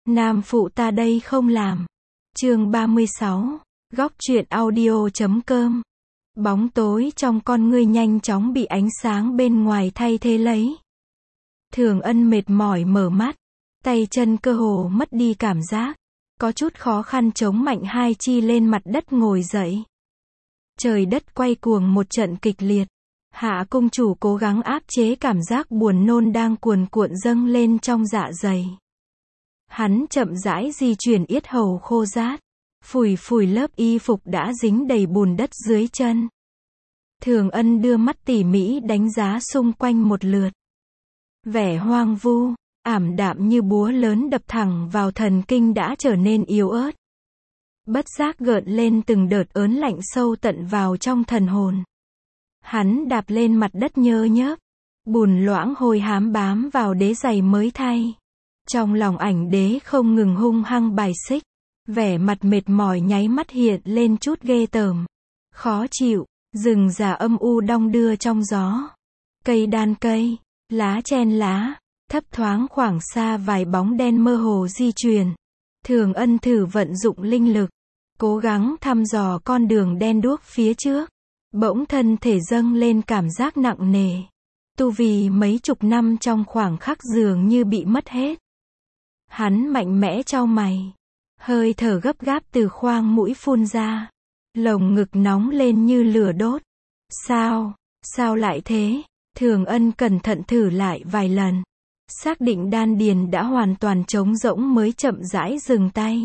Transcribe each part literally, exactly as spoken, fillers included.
Nam phụ ta đây không làm. Chương ba mươi sáu. Góc truyện audio.com. Bóng tối trong con ngươi nhanh chóng bị ánh sáng bên ngoài thay thế lấy. Thường Ân mệt mỏi mở mắt, tay chân cơ hồ mất đi cảm giác, có chút khó khăn chống mạnh hai chi lên mặt đất ngồi dậy. Trời đất quay cuồng một trận kịch liệt. Hạ cung chủ cố gắng áp chế cảm giác buồn nôn đang cuồn cuộn dâng lên trong dạ dày. Hắn chậm rãi di chuyển yết hầu khô rát, phủi phủi lớp y phục đã dính đầy bùn đất dưới chân. Thường Ân đưa mắt tỉ mỉ đánh giá xung quanh một lượt. Vẻ hoang vu, ảm đạm như búa lớn đập thẳng vào thần kinh đã trở nên yếu ớt. Bất giác gợn lên từng đợt ớn lạnh sâu tận vào trong thần hồn. Hắn đạp lên mặt đất nhơ nhớp, bùn loãng hôi hám bám vào đế giày mới thay. Trong lòng ảnh đế không ngừng hung hăng bài xích, vẻ mặt mệt mỏi nháy mắt hiện lên chút ghê tởm. Khó chịu, rừng già âm u đong đưa trong gió. Cây đan cây, lá chen lá, thấp thoáng khoảng xa vài bóng đen mơ hồ di chuyển. Thường Ân thử vận dụng linh lực, cố gắng thăm dò con đường đen đuốc phía trước. Bỗng thân thể dâng lên cảm giác nặng nề. Tu vi mấy chục năm trong khoảng khắc dường như bị mất hết. Hắn mạnh mẽ chau mày. Hơi thở gấp gáp từ khoang mũi phun ra. Lồng ngực nóng lên như lửa đốt. Sao? Sao lại thế? Thường Ân cẩn thận thử lại vài lần. Xác định đan điền đã hoàn toàn trống rỗng mới chậm rãi dừng tay.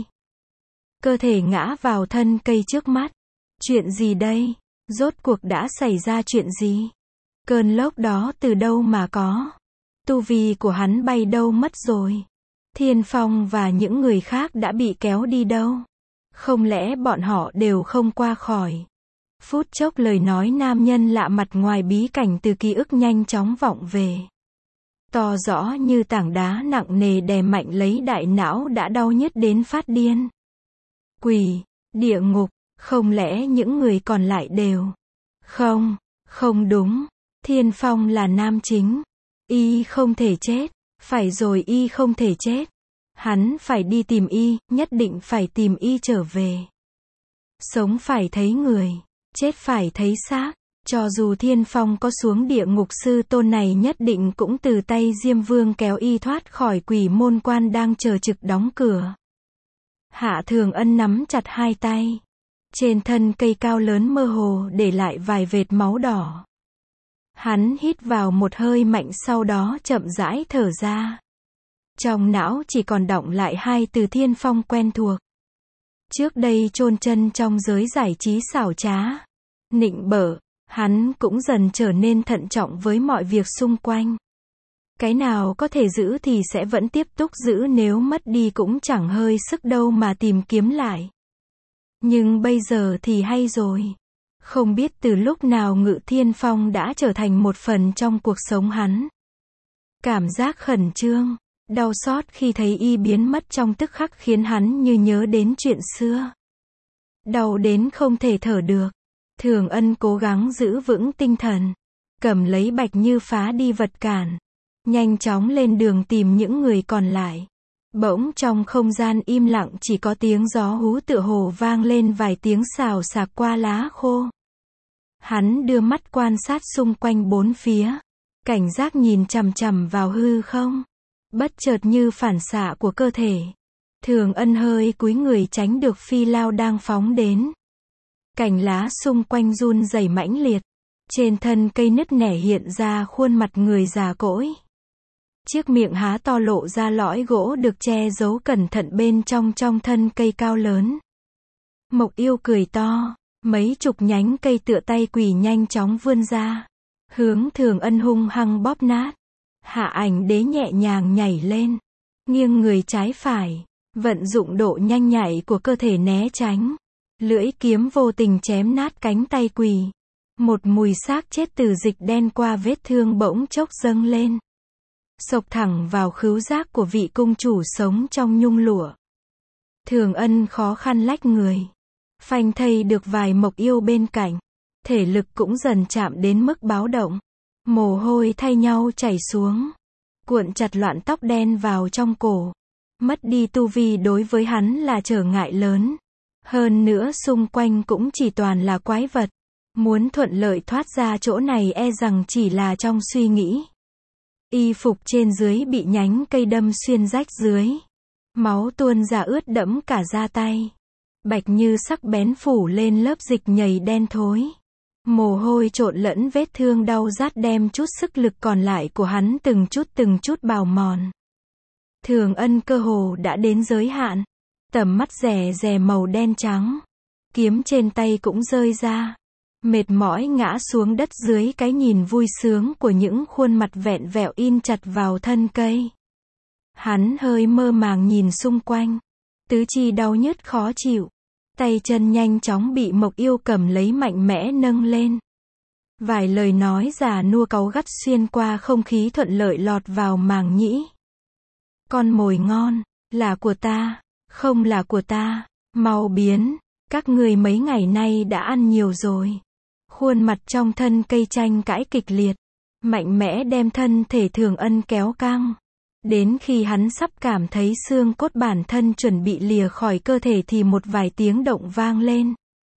Cơ thể ngã vào thân cây trước mắt. Chuyện gì đây? Rốt cuộc đã xảy ra chuyện gì? Cơn lốc đó từ đâu mà có? Tu vi của hắn bay đâu mất rồi? Thiên Phong và những người khác đã bị kéo đi đâu? Không lẽ bọn họ đều không qua khỏi? Phút chốc lời nói nam nhân lạ mặt ngoài bí cảnh từ ký ức nhanh chóng vọng về. To rõ như tảng đá nặng nề đè mạnh lấy đại não đã đau nhức đến phát điên. Quỷ, địa ngục. Không lẽ những người còn lại đều? Không, không đúng. Thiên Phong là nam chính. Y không thể chết. Phải rồi, y không thể chết. Hắn phải đi tìm y, nhất định phải tìm y trở về. Sống phải thấy người, chết phải thấy xác. Cho dù Thiên Phong có xuống địa ngục, sư tôn này nhất định cũng từ tay Diêm Vương kéo y thoát khỏi quỷ môn quan đang chờ trực đóng cửa. Hạ Thường Ân nắm chặt hai tay. Trên thân cây cao lớn mơ hồ để lại vài vệt máu đỏ. Hắn hít vào một hơi mạnh, sau đó chậm rãi thở ra. Trong não chỉ còn đọng lại hai từ Thiên Phong quen thuộc. Trước đây chôn chân trong giới giải trí xảo trá, nịnh bợ, hắn cũng dần trở nên thận trọng với mọi việc xung quanh. Cái nào có thể giữ thì sẽ vẫn tiếp tục giữ, nếu mất đi cũng chẳng hơi sức đâu mà tìm kiếm lại. Nhưng bây giờ thì hay rồi. Không biết từ lúc nào Ngự Thiên Phong đã trở thành một phần trong cuộc sống hắn. Cảm giác khẩn trương, đau xót khi thấy y biến mất trong tức khắc khiến hắn như nhớ đến chuyện xưa. Đau đến không thể thở được. Thường Ân cố gắng giữ vững tinh thần, cầm lấy Bạch Như phá đi vật cản, nhanh chóng lên đường tìm những người còn lại. Bỗng trong không gian im lặng chỉ có tiếng gió hú tựa hồ vang lên vài tiếng xào xạc qua lá khô. Hắn đưa mắt quan sát xung quanh bốn phía, cảnh giác nhìn chằm chằm vào hư không. Bất chợt như phản xạ của cơ thể, Thường Ân hơi cúi người tránh được phi lao đang phóng đến. Cành lá xung quanh run rẩy mãnh liệt. Trên thân cây nứt nẻ hiện ra khuôn mặt người già cỗi. Chiếc miệng há to lộ ra lõi gỗ được che giấu cẩn thận bên trong trong thân cây cao lớn. Mộc Yêu cười to, mấy chục nhánh cây tựa tay quỷ nhanh chóng vươn ra, hướng Thường Ân hung hăng bóp nát. Hạ Ảnh Đế nhẹ nhàng nhảy lên, nghiêng người trái phải, vận dụng độ nhanh nhạy của cơ thể né tránh. Lưỡi kiếm vô tình chém nát cánh tay quỷ. Một mùi xác chết từ dịch đen qua vết thương bỗng chốc dâng lên, xộc thẳng vào khứu giác của vị cung chủ sống trong nhung lụa. Thường Ân khó khăn lách người, phanh thây được vài Mộc Yêu bên cạnh, thể lực cũng dần chạm đến mức báo động. Mồ hôi thay nhau chảy xuống, cuộn chặt loạn tóc đen vào trong cổ. Mất đi tu vi đối với hắn là trở ngại lớn. Hơn nữa xung quanh cũng chỉ toàn là quái vật. Muốn thuận lợi thoát ra chỗ này e rằng chỉ là trong suy nghĩ. Y phục trên dưới bị nhánh cây đâm xuyên rách dưới. Máu tuôn ra ướt đẫm cả da tay. Bạch như sắc bén phủ lên lớp dịch nhầy đen thối. Mồ hôi trộn lẫn vết thương đau rát đem chút sức lực còn lại của hắn từng chút từng chút bào mòn. Thường Ân cơ hồ đã đến giới hạn. Tầm mắt rè rè màu đen trắng. Kiếm trên tay cũng rơi ra. Mệt mỏi ngã xuống đất dưới cái nhìn vui sướng của những khuôn mặt vẹn vẹo in chặt vào thân cây. Hắn hơi mơ màng nhìn xung quanh. Tứ chi đau nhức khó chịu. Tay chân nhanh chóng bị Mộc Yêu cầm lấy mạnh mẽ nâng lên. Vài lời nói già nua cáu gắt xuyên qua không khí thuận lợi lọt vào màng nhĩ. Con mồi ngon, là của ta, không là của ta, mau biến, các người mấy ngày nay đã ăn nhiều rồi. Khuôn mặt trong thân cây tranh cãi kịch liệt, mạnh mẽ đem thân thể Thường Ân kéo căng. Đến khi hắn sắp cảm thấy xương cốt bản thân chuẩn bị lìa khỏi cơ thể thì một vài tiếng động vang lên.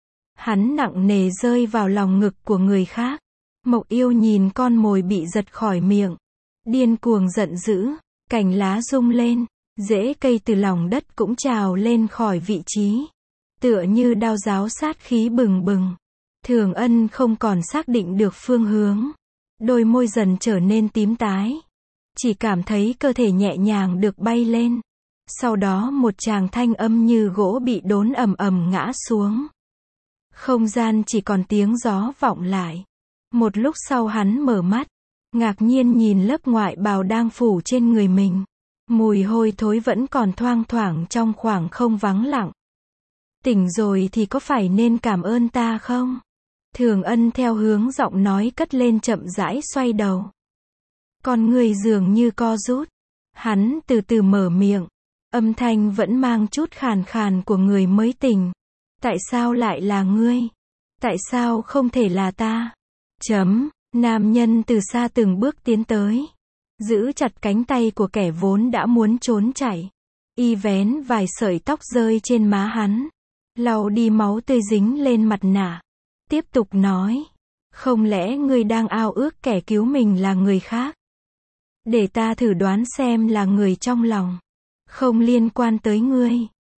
Hắn nặng nề rơi vào lòng ngực của người khác. Mộc Yêu nhìn con mồi bị giật khỏi miệng. Điên cuồng giận dữ, cành lá rung lên, rễ cây từ lòng đất cũng trào lên khỏi vị trí. Tựa như đao giáo sát khí bừng bừng. Thường Ân không còn xác định được phương hướng. Đôi môi dần trở nên tím tái. Chỉ cảm thấy cơ thể nhẹ nhàng được bay lên. Sau đó một tràng thanh âm như gỗ bị đốn ầm ầm ngã xuống. Không gian chỉ còn tiếng gió vọng lại. Một lúc sau hắn mở mắt. Ngạc nhiên nhìn lớp ngoại bào đang phủ trên người mình. Mùi hôi thối vẫn còn thoang thoảng trong khoảng không vắng lặng. Tỉnh rồi thì có phải nên cảm ơn ta không? Thường Ân theo hướng giọng nói cất lên chậm rãi xoay đầu. Con người dường như co rút. Hắn từ từ mở miệng. Âm thanh vẫn mang chút khàn khàn của người mới tỉnh. Tại sao lại là ngươi? Tại sao không thể là ta? Chấm. Nam nhân từ xa từng bước tiến tới. Giữ chặt cánh tay của kẻ vốn đã muốn trốn chạy. Y vén vài sợi tóc rơi trên má hắn. Lau đi máu tươi dính lên mặt nạ. Tiếp tục nói. Không lẽ ngươi đang ao ước kẻ cứu mình là người khác? Để ta thử đoán xem là người trong lòng. Không liên quan tới ngươi.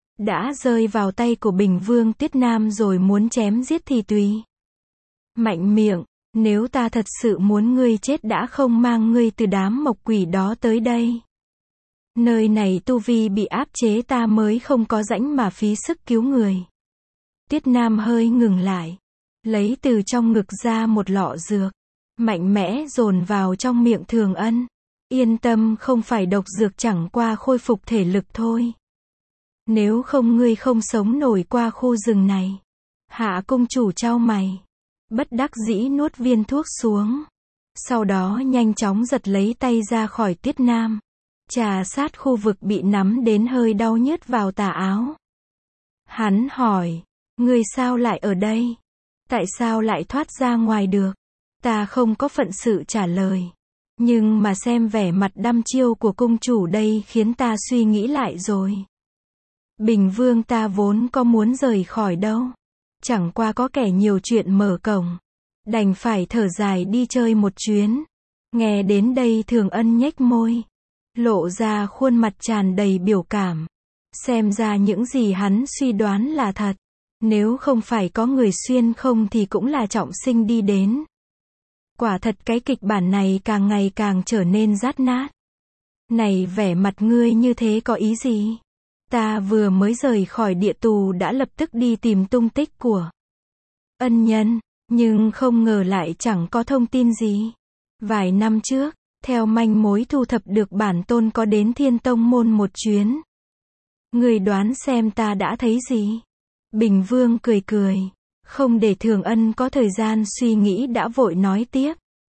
Đã rơi vào tay của Bình Vương Tiết Nam rồi muốn chém giết thì tùy. Mạnh miệng. Nếu ta thật sự muốn ngươi chết đã không mang ngươi từ đám mộc quỷ đó tới đây. Nơi này tu vi bị áp chế ta mới không có rãnh mà phí sức cứu người. Tiết Nam hơi ngừng lại. Lấy từ trong ngực ra một lọ dược. Mạnh mẽ dồn vào trong miệng Thường Ân. Yên tâm, không phải độc dược, chẳng qua khôi phục thể lực thôi. Nếu không ngươi không sống nổi qua khu rừng này. Hạ công chủ chau mày. Bất đắc dĩ nuốt viên thuốc xuống. Sau đó nhanh chóng giật lấy tay ra khỏi Tiết Nam. Trà sát khu vực bị nắm đến hơi đau nhức vào tà áo. Hắn hỏi. Ngươi sao lại ở đây? Tại sao lại thoát ra ngoài được? Ta không có phận sự trả lời. Nhưng mà xem vẻ mặt đăm chiêu của cung chủ đây khiến ta suy nghĩ lại rồi. Bình Vương ta vốn có muốn rời khỏi đâu. Chẳng qua có kẻ nhiều chuyện mở cổng. Đành phải thở dài đi chơi một chuyến. Nghe đến đây Thường Ân nhếch môi. Lộ ra khuôn mặt tràn đầy biểu cảm. Xem ra những gì hắn suy đoán là thật. Nếu không phải có người xuyên không thì cũng là trọng sinh đi đến. Quả thật cái kịch bản này càng ngày càng trở nên rát nát. Này, vẻ mặt ngươi như thế có ý gì? Ta vừa mới rời khỏi địa tù đã lập tức đi tìm tung tích của ân nhân, nhưng không ngờ lại chẳng có thông tin gì. Vài năm trước, theo manh mối thu thập được bản tôn có đến Thiên Tông Môn một chuyến. Người đoán xem ta đã thấy gì? Bình Vương cười cười, không để Thường Ân có thời gian suy nghĩ đã vội nói tiếp.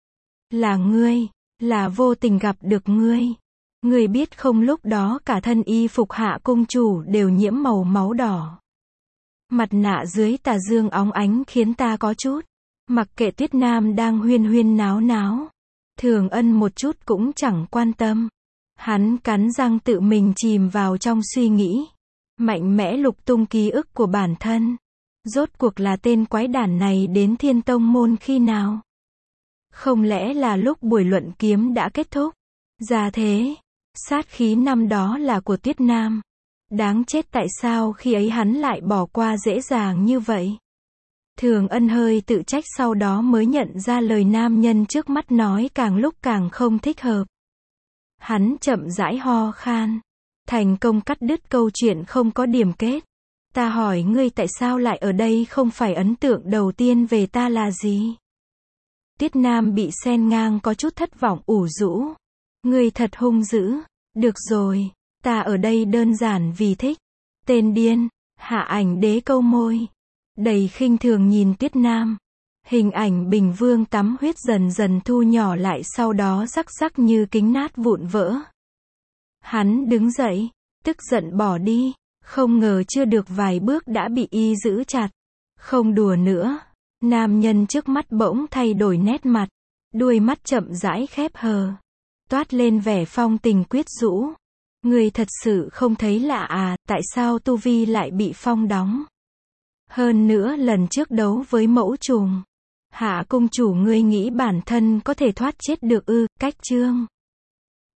Là ngươi, là vô tình gặp được ngươi. Ngươi biết không, lúc đó cả thân y phục Hạ công chủ đều nhiễm màu máu đỏ. Mặt nạ dưới tà dương óng ánh khiến ta có chút mặc kệ Tiết Nam đang huyên huyên náo náo. Thường Ân một chút cũng chẳng quan tâm. Hắn cắn răng tự mình chìm vào trong suy nghĩ. Mạnh mẽ lục tung ký ức của bản thân. Rốt cuộc là tên quái đản này đến Thiên Tông Môn khi nào? Không lẽ là lúc buổi luận kiếm đã kết thúc? Ra thế, sát khí năm đó là của Tuyết Nam. Đáng chết, tại sao khi ấy hắn lại bỏ qua dễ dàng như vậy? Thường Ân hơi tự trách, sau đó mới nhận ra lời nam nhân trước mắt nói càng lúc càng không thích hợp. Hắn chậm rãi ho khan. Thành công cắt đứt câu chuyện không có điểm kết. Ta hỏi ngươi tại sao lại ở đây, không phải ấn tượng đầu tiên về ta là gì? Tiết Nam bị xen ngang có chút thất vọng ủ rũ. Ngươi thật hung dữ. Được rồi, ta ở đây đơn giản vì thích. Tên điên. Hạ Ảnh Đế câu môi. Đầy khinh thường nhìn Tiết Nam. Hình ảnh Bình Vương tắm huyết dần dần thu nhỏ lại, sau đó rắc rắc như kính nát vụn vỡ. Hắn đứng dậy, tức giận bỏ đi. Không ngờ chưa được vài bước đã bị y giữ chặt. Không đùa nữa. Nam nhân trước mắt bỗng thay đổi nét mặt. Đuôi mắt chậm rãi khép hờ. Toát lên vẻ phong tình quyết rũ. Người thật sự không thấy lạ à, tại sao tu vi lại bị phong đóng? Hơn nữa lần trước đấu với mẫu trùng. Hạ cung chủ, ngươi nghĩ bản thân có thể thoát chết được ư? Cách chương